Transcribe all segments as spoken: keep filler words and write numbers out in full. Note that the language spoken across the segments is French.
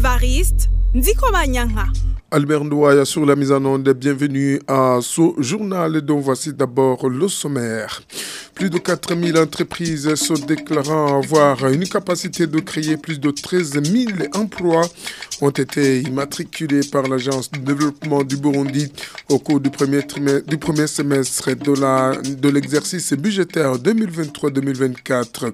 Évariste Ndikomanyanha. Albert Ndouaya sur la mise en onde, bienvenue à ce journal dont voici d'abord le sommaire. Plus de quatre mille entreprises se déclarant avoir une capacité de créer plus de treize mille emplois ont été immatriculées par l'Agence de développement du Burundi au cours du premier, trimestre, du premier semestre de, la, de l'exercice budgétaire deux mille vingt-trois deux mille vingt-quatre.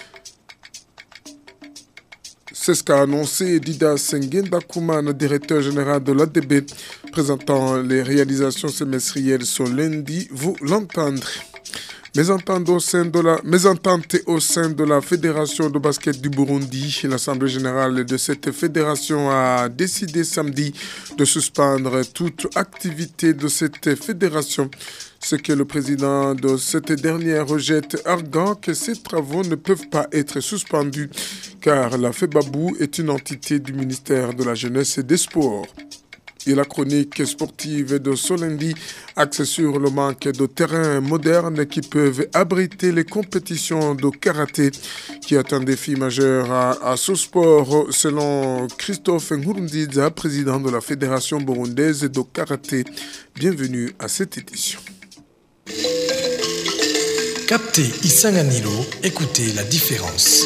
C'est ce qu'a annoncé Didas Ngendakumana, directeur général de l'A D B, présentant les réalisations semestrielles ce lundi. Vous l'entendrez. Mésentente au sein de la, mésentente au sein de la Fédération de basket du Burundi. L'Assemblée générale de cette fédération a décidé samedi de suspendre toute activité de cette fédération. Ce que le président de cette dernière rejette, arguant que ces travaux ne peuvent pas être suspendus car la FEBABU est une entité du ministère de la Jeunesse et des Sports. Et la chronique sportive de Solendi axe sur le manque de terrains modernes qui peuvent abriter les compétitions de karaté, qui est un défi majeur à, à ce sport, selon Christophe Nkurunziza, président de la Fédération burundaise de karaté. Bienvenue à cette édition. Captez Isanganilo, écoutez la différence.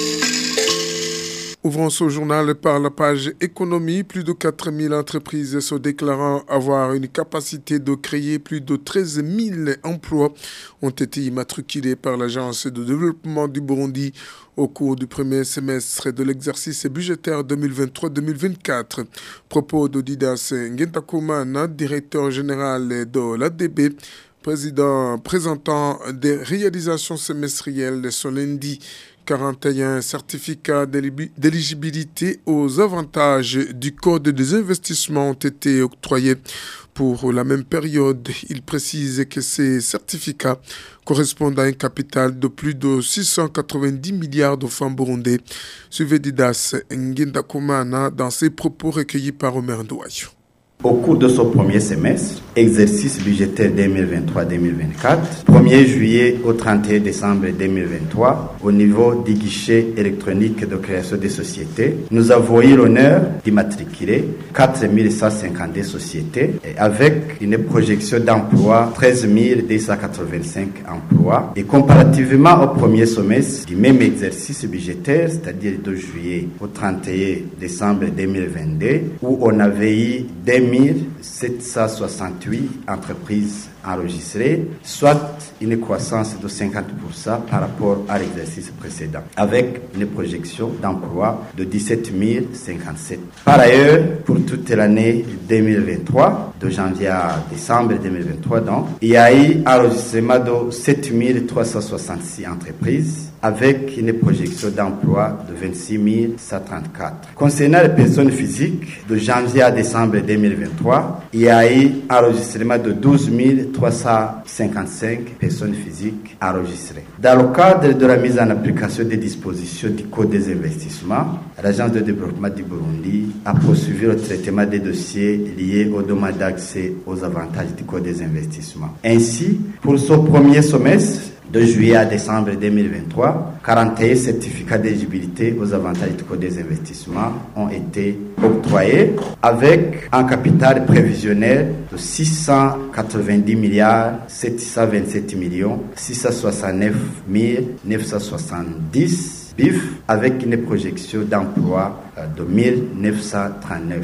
Ouvrons ce journal par la page économie. Plus de quatre mille entreprises se déclarant avoir une capacité de créer plus de treize mille emplois ont été immatriculées par l'Agence de développement du Burundi au cours du premier semestre de l'exercice budgétaire deux mille vingt-trois deux mille vingt-quatre. Propos de Didas Ngendakumana, directeur général de l'A D B, président présentant des réalisations semestrielles de ce lundi. quarante et un certificats d'éligibilité aux avantages du Code des investissements ont été octroyés pour la même période. Il précise que ces certificats correspondent à un capital de plus de six cent quatre-vingt-dix milliards de francs burundais. Suivez Didas Ngendakumana dans ses propos recueillis par Omer Ndouayo. Au cours de ce premier semestre, exercice budgétaire deux mille vingt-trois deux mille vingt-quatre, premier juillet au trente et un décembre deux mille vingt-trois, au niveau du guichet électronique de création des sociétés, nous avons eu l'honneur d'immatriculer quatre mille cent cinquante-deux sociétés avec une projection d'emploi treize mille deux cent quatre-vingt-cinq emplois. Et comparativement au premier semestre du même exercice budgétaire, c'est-à-dire de juillet au trente et un décembre deux mille vingt-deux, où on avait eu deux mille sept cent soixante-huit entreprises enregistrées, soit une croissance de cinquante pour cent par rapport à l'exercice précédent, avec une projection d'emploi de dix-sept mille cinquante-sept. Par ailleurs, pour toute l'année deux mille vingt-trois, de janvier à décembre deux mille vingt-trois, donc, il y a eu enregistrement de sept mille trois cent soixante-six entreprises, avec une projection d'emploi de vingt-six mille cent trente-quatre. Concernant les personnes physiques, de janvier à décembre deux mille vingt-trois, il y a eu enregistrement de douze mille trois cent cinquante-cinq personnes physiques enregistrées. Dans le cadre de la mise en application des dispositions du Code des investissements, l'Agence de développement du Burundi a poursuivi le traitement des dossiers liés aux demandes d'accès aux avantages du Code des investissements. Ainsi, pour ce premier semestre, de juillet à décembre deux mille vingt-trois, quarante et un certificats d'éligibilité aux avantages du Code des investissements ont été octroyés avec un capital prévisionnel de six cent quatre-vingt-dix milliards sept cent vingt-sept millions six cent soixante-neuf mille neuf cent soixante-dix B I F avec une projection d'emploi de mille neuf cent trente-neuf.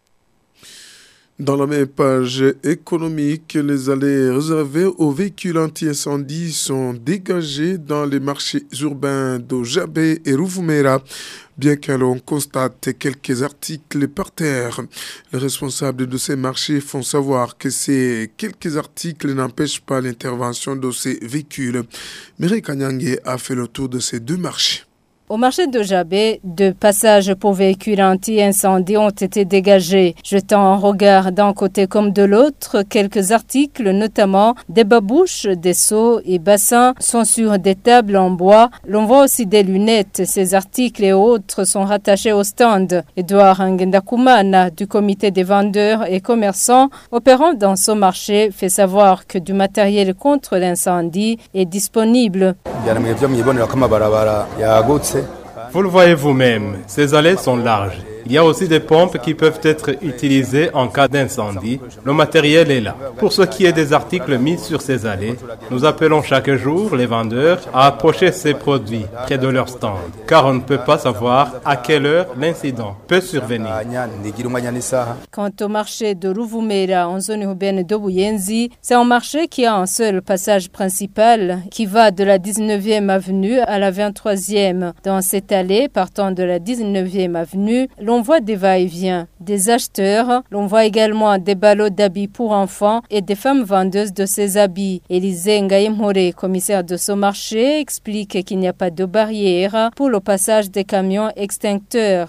Dans la même page économique, les allées réservées aux véhicules anti-incendie sont dégagées dans les marchés urbains de Jabé et Rouvoumera, bien que l'on constate quelques articles par terre. Les responsables de ces marchés font savoir que ces quelques articles n'empêchent pas l'intervention de ces véhicules. Mireille Kanyangé a fait le tour de ces deux marchés. Au marché de Jabé, deux passages pour véhicules anti-incendie ont été dégagés. Jetant un regard d'un côté comme de l'autre, quelques articles, notamment des babouches, des seaux et bassins, sont sur des tables en bois. L'on voit aussi des lunettes. Ces articles et autres sont rattachés au stand. Edouard Ngendakumana, du comité des vendeurs et commerçants opérant dans ce marché, fait savoir que du matériel contre l'incendie est disponible. Vous le voyez vous-même, ces allées sont larges Il y a aussi des pompes qui peuvent être utilisées en cas d'incendie. Le matériel est là. Pour ce qui est des articles mis sur ces allées, nous appelons chaque jour les vendeurs à approcher ces produits près de leur stand, car on ne peut pas savoir à quelle heure l'incident peut survenir. Quant au marché de Ruvumera en zone urbaine de Buyenzi, c'est un marché qui a un seul passage principal qui va de la dix-neuvième avenue à la vingt-troisième. Dans cette allée, partant de la dix-neuvième avenue, l'on voit des va-et-vient, des acheteurs, l'on voit également des ballots d'habits pour enfants et des femmes vendeuses de ces habits. Élisée Ngaïmhore, commissaire de ce marché, explique qu'il n'y a pas de barrière pour le passage des camions extincteurs.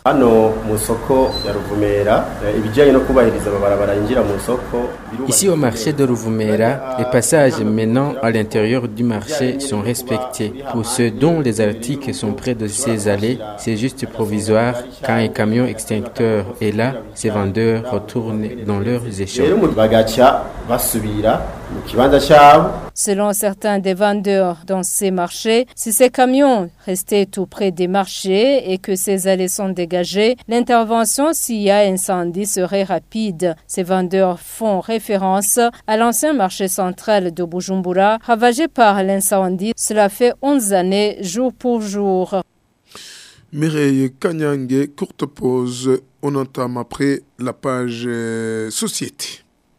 Ici au marché de Ruvumera, les passages menant à l'intérieur du marché sont respectés. Pour ceux dont les articles sont près de ces allées, c'est juste provisoire. Quand un camion extincteur est là, ces vendeurs retournent dans leurs échoppes. Selon certains des vendeurs dans ces marchés, si ces camions restaient tout près des marchés et que ces allées sont dégagées, l'intervention s'il y a incendie serait rapide. Ces vendeurs font référence à l'ancien marché central de Bujumbura, ravagé par l'incendie. Cela fait onze années, jour pour jour. Mireille Kanyange, courte pause. On entame après la page euh, Société.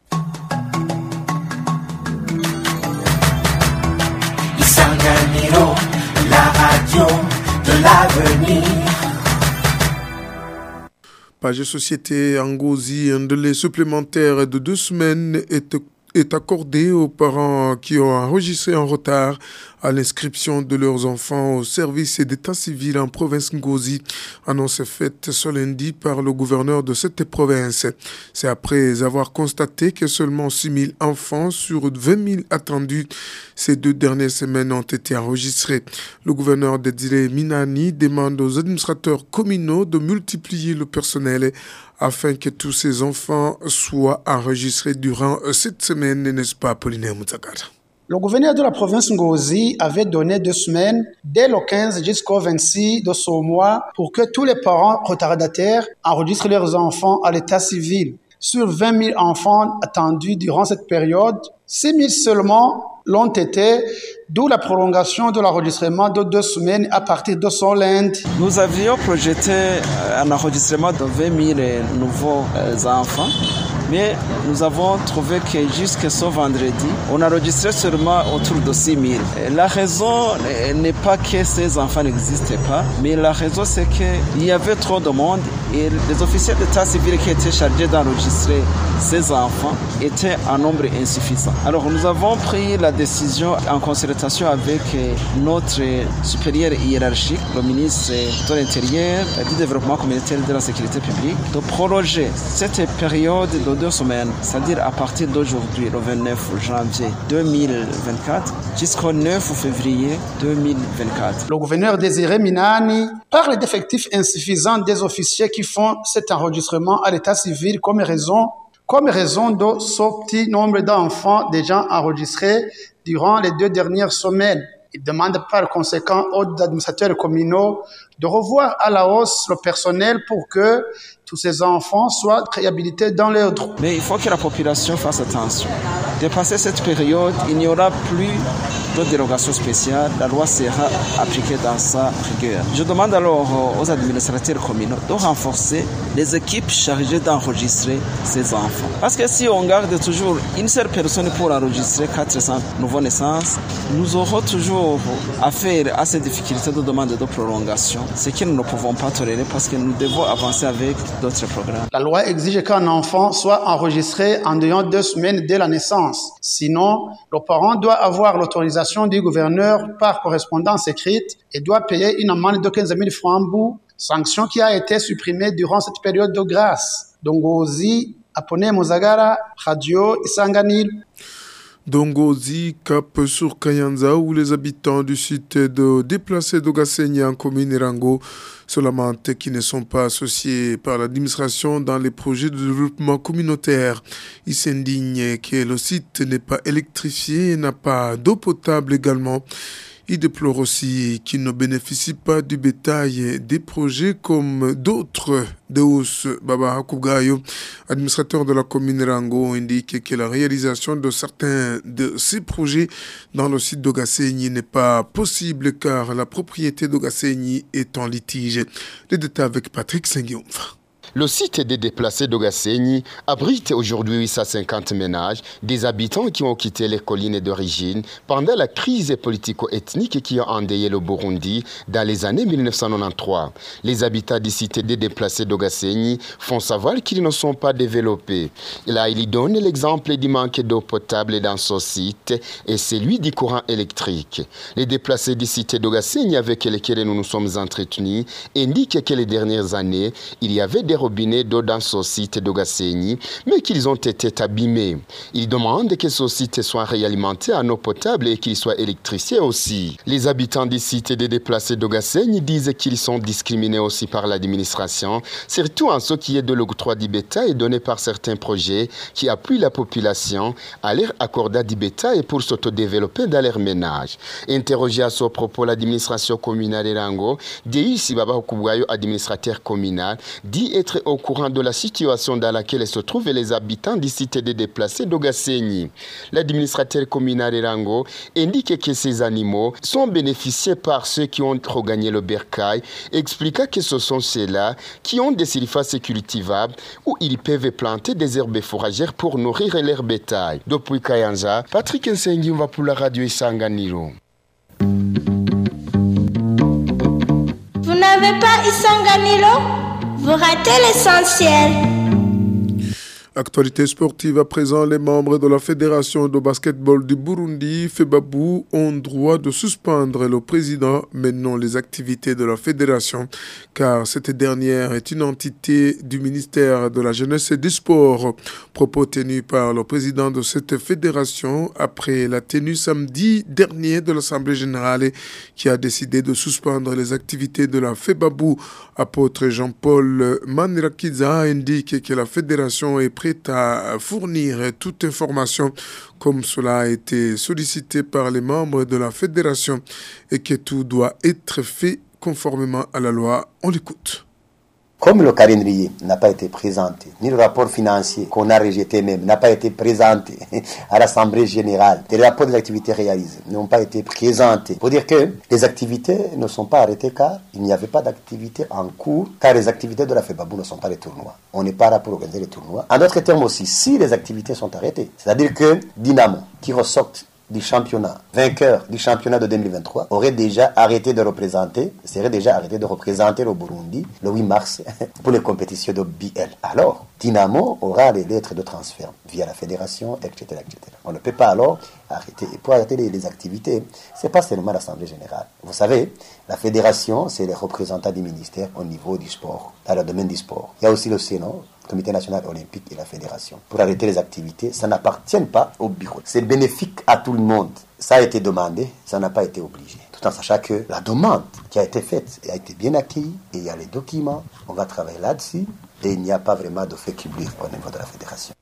Isanganiro, la radio de l'avenir. Page Société Ngozi, un délai supplémentaire de deux semaines est est accordé aux parents qui ont enregistré en retard à l'inscription de leurs enfants au service d'état civil en province Ngozi. Annonce faite ce lundi par le gouverneur de cette province. C'est après avoir constaté que seulement six mille enfants sur vingt mille attendus ces deux dernières semaines ont été enregistrés. Le gouverneur Désiré Minani demande aux administrateurs communaux de multiplier le personnel afin que tous ces enfants soient enregistrés durant cette semaine, n'est-ce pas, Apollinaire Moutsakara? Le gouverneur de la province Ngozi avait donné deux semaines, dès le quinze jusqu'au vingt-six de ce mois, pour que tous les parents retardataires enregistrent leurs enfants à l'état civil. Sur vingt mille enfants attendus durant cette période, six mille seulement l'ont été, d'où la prolongation de l'enregistrement de deux semaines à partir de ce lundi. Nous avions projeté un enregistrement de vingt mille nouveaux enfants, mais nous avons trouvé que jusqu'à ce vendredi, on a enregistré seulement autour de six mille. La raison n'est pas que ces enfants n'existaient pas, mais la raison c'est qu'il y avait trop de monde et les officiers d'état civil qui étaient chargés d'enregistrer ces enfants étaient en nombre insuffisant. Alors nous avons pris la décision en concertation avec notre supérieur hiérarchique, le ministre de l'Intérieur, du Développement communautaire et de la Sécurité publique, de prolonger cette période de deux semaines, c'est-à-dire à partir d'aujourd'hui, le vingt-neuf janvier deux mille vingt-quatre, jusqu'au neuf février deux mille vingt-quatre. Le gouverneur Désiré Minani parle d'effectifs insuffisants des officiers qui font cet enregistrement à l'état civil comme raison Comme raison de ce petit nombre d'enfants déjà enregistrés durant les deux dernières semaines. Il demande par conséquent aux administrateurs communaux de revoir à la hausse le personnel pour que tous ces enfants soient réhabilités dans leurs droits. Mais il faut que la population fasse attention. Dépasser cette période, il n'y aura plus de dérogation spéciale. La loi sera appliquée dans sa rigueur. Je demande alors aux administrateurs communaux de renforcer les équipes chargées d'enregistrer ces enfants. Parce que si on garde toujours une seule personne pour enregistrer quatre cents nouveaux naissances, nous aurons toujours affaire à ces difficultés de demande de prolongation, ce que nous ne pouvons pas tolérer parce que nous devons avancer avec d'autres programmes. La loi exige qu'un enfant soit enregistré en dehors de deux semaines dès la naissance. Sinon, le parent doit avoir l'autorisation du gouverneur par correspondance écrite et doit payer une amende de quinze mille francs en bout, sanction qui a été supprimée durant cette période de grâce. Dongozi, Apone Muzagara, Radio Isanganil. Dongozi, Cap sur Kayanza, où les habitants du site de déplacés d'Ogasenya en commune Irango se lamentent qui ne sont pas associés par l'administration dans les projets de développement communautaire. Ils s'indignent que le site n'est pas électrifié et n'a pas d'eau potable également. Il déplore aussi qu'ils ne bénéficient pas du bétail des projets comme d'autres. Deus Baba Hakugayo, administrateur de la commune Rango, indique que la réalisation de certains de ces projets dans le site d'Ogassegni n'est pas possible car la propriété d'Ogassegni est en litige. Les détails avec Patrick Sengiumfa. Le site des déplacés d'Ogassegni abrite aujourd'hui huit cent cinquante ménages, des habitants qui ont quitté les collines d'origine pendant la crise politico-ethnique qui a endeuillé le Burundi dans les années mille neuf cent quatre-vingt-treize. Les habitants des cités des déplacés d'Ogassegni font savoir qu'ils ne sont pas développés. Là, il donne l'exemple du manque d'eau potable dans ce site et celui du courant électrique. Les déplacés des cités d'Ogassegni avec lesquels nous nous sommes entretenus indiquent que les dernières années, il y avait des robinets d'eau dans ce site d'Ogassegni, mais qu'ils ont été abîmés. Ils demandent que ce site soit réalimenté en eau potable et qu'il soit électrifié aussi. Les habitants des sites des déplacés d'Ogassegni disent qu'ils sont discriminés aussi par l'administration, surtout en ce qui est de l'octroi du bétail donné par certains projets qui appuient la population à leur accorder du bétail pour s'autodévelopper dans leur ménage. Interrogé à ce propos, l'administration communale de Rango, Deus Baba Hakugayo, administrateur communal, dit être au courant de la situation dans laquelle se trouvent les habitants du site des déplacés d'Ogassegni. L'administrateur communal de Rango indique que ces animaux sont bénéficiés par ceux qui ont regagné le bercail, expliquant que ce sont ceux-là qui ont des surfaces cultivables où ils peuvent planter des herbes fourragères pour nourrir leur bétail. Depuis Kayanza, Patrick Nsengiumva pour la radio Isanganiro. Vous n'avez pas Isanganiro? Vous ratez l'essentiel. Actualité sportive à présent, les membres de la Fédération de basketball du Burundi, FEBABU, ont droit de suspendre le président, mais non les activités de la fédération, car cette dernière est une entité du ministère de la Jeunesse et des Sports. Propos tenus par le président de cette fédération après la tenue samedi dernier de l'Assemblée générale qui a décidé de suspendre les activités de la FEBABU. Apôtre Jean-Paul Manirakiza indique que la fédération est prête à fournir toute information comme cela a été sollicité par les membres de la fédération et que tout doit être fait conformément à la loi. On l'écoute. Comme le calendrier n'a pas été présenté, ni le rapport financier qu'on a rejeté même n'a pas été présenté à l'Assemblée générale, les rapports des activités réalisées n'ont pas été présentés. Pour dire que les activités ne sont pas arrêtées car il n'y avait pas d'activité en cours, car les activités de la FEBABU ne sont pas les tournois. On n'est pas là pour organiser les tournois. En d'autres termes aussi, si les activités sont arrêtées, c'est-à-dire que Dynamo, qui ressort du championnat, vainqueur du championnat de deux mille vingt-trois, aurait déjà arrêté de représenter, serait déjà arrêté de représenter le Burundi le huit mars pour les compétitions de B L. Alors, Dynamo aura les lettres de transfert via la fédération, et cetera, et cetera. On ne peut pas alors arrêter. Et pour arrêter les, les activités, c'est pas seulement l'Assemblée générale. Vous savez, la fédération, c'est les représentants du ministère au niveau du sport, dans le domaine du sport. Il y a aussi le Sénat, le Comité national olympique et la fédération. Pour arrêter les activités, ça n'appartient pas au bureau. C'est bénéfique à tout le monde. Ça a été demandé, ça n'a pas été obligé. Tout en sachant que la demande qui a été faite a été bien accueillie et il y a les documents, on va travailler là-dessus et il n'y a pas vraiment de fait qui bluffe au niveau de la fédération.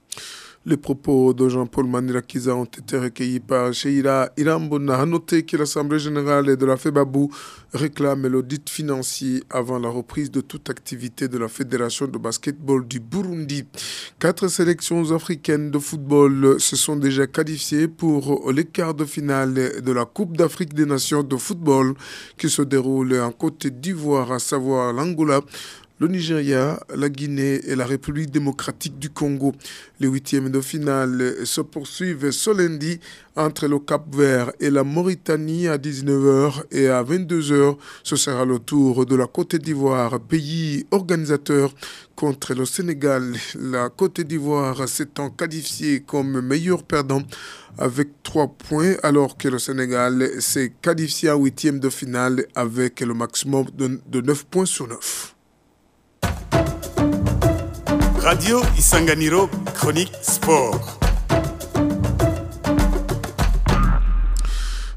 Les propos de Jean-Paul Manirakiza ont été recueillis par Sheila Irambona. A noté que l'Assemblée générale de la FEBABU réclame l'audit financier avant la reprise de toute activité de la Fédération de basketball du Burundi. Quatre sélections africaines de football se sont déjà qualifiées pour les quarts de finale de la Coupe d'Afrique des Nations de football qui se déroule en Côte d'Ivoire, à savoir l'Angola, le Nigeria, la Guinée et la République démocratique du Congo. Les huitièmes de finale se poursuivent ce lundi entre le Cap-Vert et la Mauritanie à dix-neuf heures et à vingt-deux heures. Ce sera le tour de la Côte d'Ivoire, pays organisateur, contre le Sénégal. La Côte d'Ivoire s'étant qualifiée comme meilleur perdant avec trois points, alors que le Sénégal s'est qualifié en huitième de finale avec le maximum de, de neuf points sur neuf. Radio Isanganiro, chronique sport.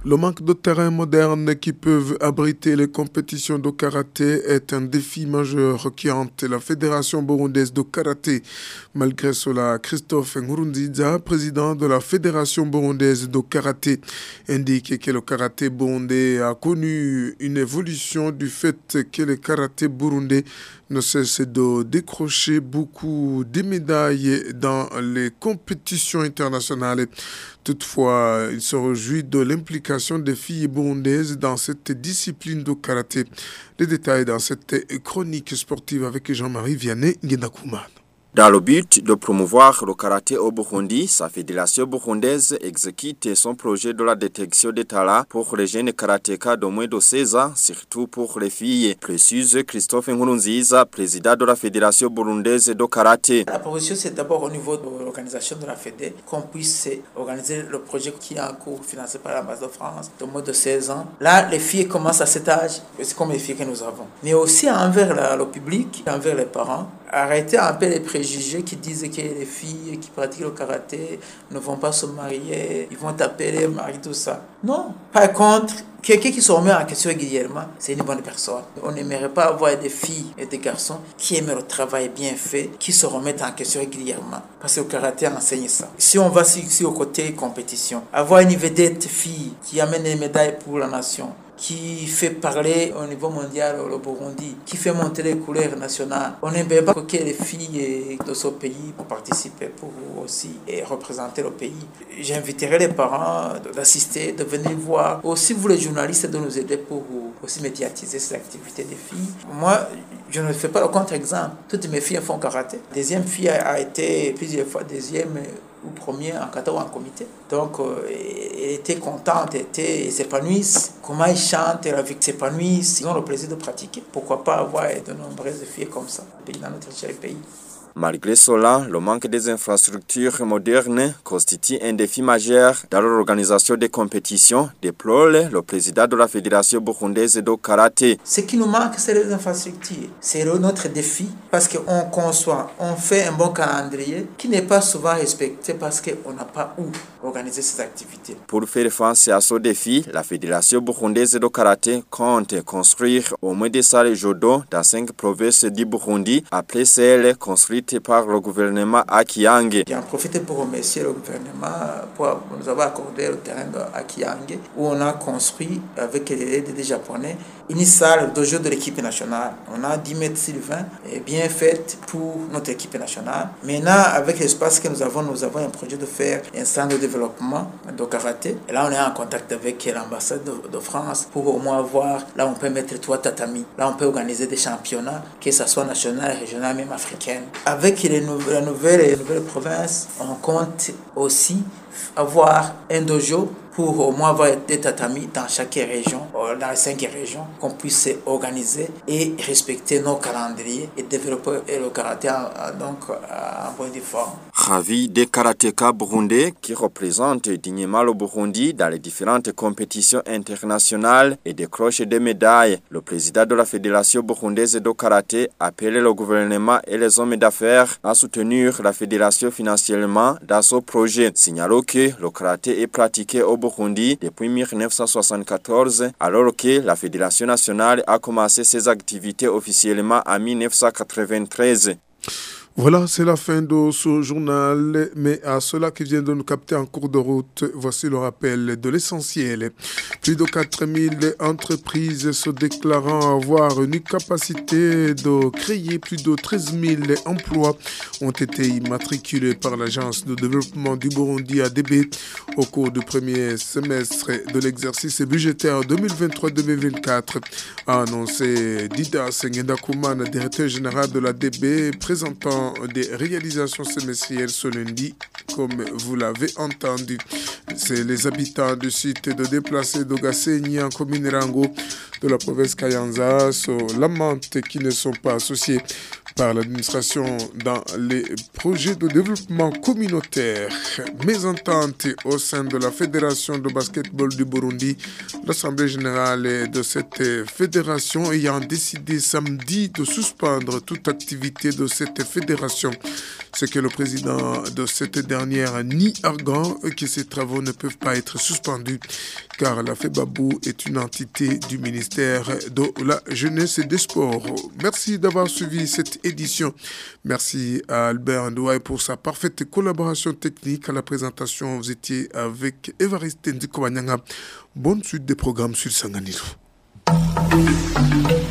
Le manque de terrains modernes qui peuvent abriter les compétitions de karaté est un défi majeur qui hante la Fédération burundaise de karaté. Malgré cela, Christophe Nkurunziza, président de la Fédération burundaise de karaté, indique que le karaté burundais a connu une évolution du fait que le karaté burundais ne cesse de décrocher beaucoup de médailles dans les compétitions internationales. Toutefois, il se réjouit de l'implication des filles burundaises dans cette discipline de karaté. Les détails dans cette chronique sportive avec Jean-Marie Vianney Ngendakumana. Dans le but de promouvoir le karaté au Burundi, sa fédération burundaise exécute son projet de la détection des talents pour les jeunes karatékas de moins de seize ans, surtout pour les filles, précise Christophe Nkurunziza, président de la fédération burundaise de karaté. La proposition, c'est d'abord au niveau de l'organisation de la fédé, qu'on puisse organiser le projet qui est en cours, financé par l'ambassade de France, de moins de seize ans. Là, les filles commencent à cet âge, c'est comme les filles que nous avons. Mais aussi envers la, le public, envers les parents, arrêter un peu les préjugés qui disent que les filles qui pratiquent le karaté ne vont pas se marier, ils vont taper les maris, tout ça. Non. Par contre, quelqu'un qui se remet en question régulièrement, c'est une bonne personne. On n'aimerait pas avoir des filles et des garçons qui aiment le travail bien fait, qui se remettent en question régulièrement. Parce que le karaté enseigne ça. Si on va ici au côté compétition, avoir une vedette fille qui amène des médailles pour la nation, qui fait parler au niveau mondial le Burundi, qui fait monter les couleurs nationales. On n'aimerait pas que les filles de ce pays pour participer, pour aussi et représenter le pays. J'inviterai les parents d'assister, de venir voir. Aussi vous les journalistes de nous aider pour aussi médiatiser ces activités des filles. Moi, je ne fais pas le contre-exemple. Toutes mes filles font karaté. Deuxième fille a été plusieurs fois deuxième ou premier en kata ou en comité. Donc, euh, elle était contente, elle était s'épanouissent. Comment ils chantent, la vie s'épanouissent, ils ont le plaisir de pratiquer. Pourquoi pas avoir de nombreuses filles comme ça dans notre cher pays. Malgré cela, le manque des infrastructures modernes constitue un défi majeur dans l'organisation des compétitions, déplore le président de la Fédération burundaise de karaté. Ce qui nous manque, c'est les infrastructures. C'est notre défi parce qu'on conçoit, on fait un bon calendrier qui n'est pas souvent respecté parce qu'on n'a pas où organiser ces activités. Pour faire face à ce défi, la Fédération burundaise de karaté compte construire au moins des salles judo dans cinq provinces du Burundi, après celles construites par le gouvernement à Kiange. J'en profite pour remercier le gouvernement pour nous avoir accordé le terrain à Kiange où on a construit avec l'aide des Japonais une salle de jeu de l'équipe nationale. On a dix mètres sur vingt et bien faite pour notre équipe nationale. Maintenant, avec l'espace que nous avons, nous avons un projet de faire un centre de développement de karaté. Et là, on est en contact avec l'ambassade de, de France pour au moins voir, là on peut mettre trois tatamis. Là, on peut organiser des championnats, que ce soit national, régional, même africain. Avec les nouvelles, la nouvelle, les nouvelles provinces, on compte aussi avoir un dojo pour au moins avoir des tatamis dans chaque région, dans les cinq régions, qu'on puisse organiser et respecter nos calendriers et développer le karaté en, donc, en bonne forme. Ravi des karatékas burundais qui représentent dignement le Burundi dans les différentes compétitions internationales et décrochent des médailles, le président de la Fédération burundaise de karaté appelle le gouvernement et les hommes d'affaires à soutenir la fédération financièrement dans ce projet. Signalons que le karaté est pratiqué au Burundi depuis mille neuf cent soixante-quatorze, alors que la Fédération nationale a commencé ses activités officiellement en mille neuf cent quatre-vingt-treize. Voilà, c'est la fin de ce journal, mais à ceux-là qui viennent de nous capter en cours de route, voici le rappel de l'essentiel. Plus de quatre mille entreprises se déclarant avoir une capacité de créer plus de treize mille emplois ont été immatriculés par l'Agence de développement du Burundi A D B au cours du premier semestre de l'exercice budgétaire deux mille vingt-trois deux mille vingt-quatre, a annoncé Didas Ngendakumana, directeur général de l'A D B, présentant des réalisations semestrielles ce lundi, comme vous l'avez entendu. C'est les habitants du site de déplacés d'Ogasenyi en commune Rango de la province Kayanza se lamentent qui ne sont pas associés par l'administration dans les projets de développement communautaire. Mésentente au sein de la Fédération de basketball du Burundi, l'Assemblée générale de cette fédération ayant décidé samedi de suspendre toute activité de cette fédération. Ce que le président de cette dernière dernière nie argant que ces travaux ne peuvent pas être suspendus car la FEBABou est une entité du ministère de la Jeunesse et des Sports. Merci d'avoir suivi cette édition. Merci à Albert Ndouaye pour sa parfaite collaboration technique. À la présentation, vous étiez avec Évariste Ndikowanyanga. Bonne suite des programmes sur Sanganilo.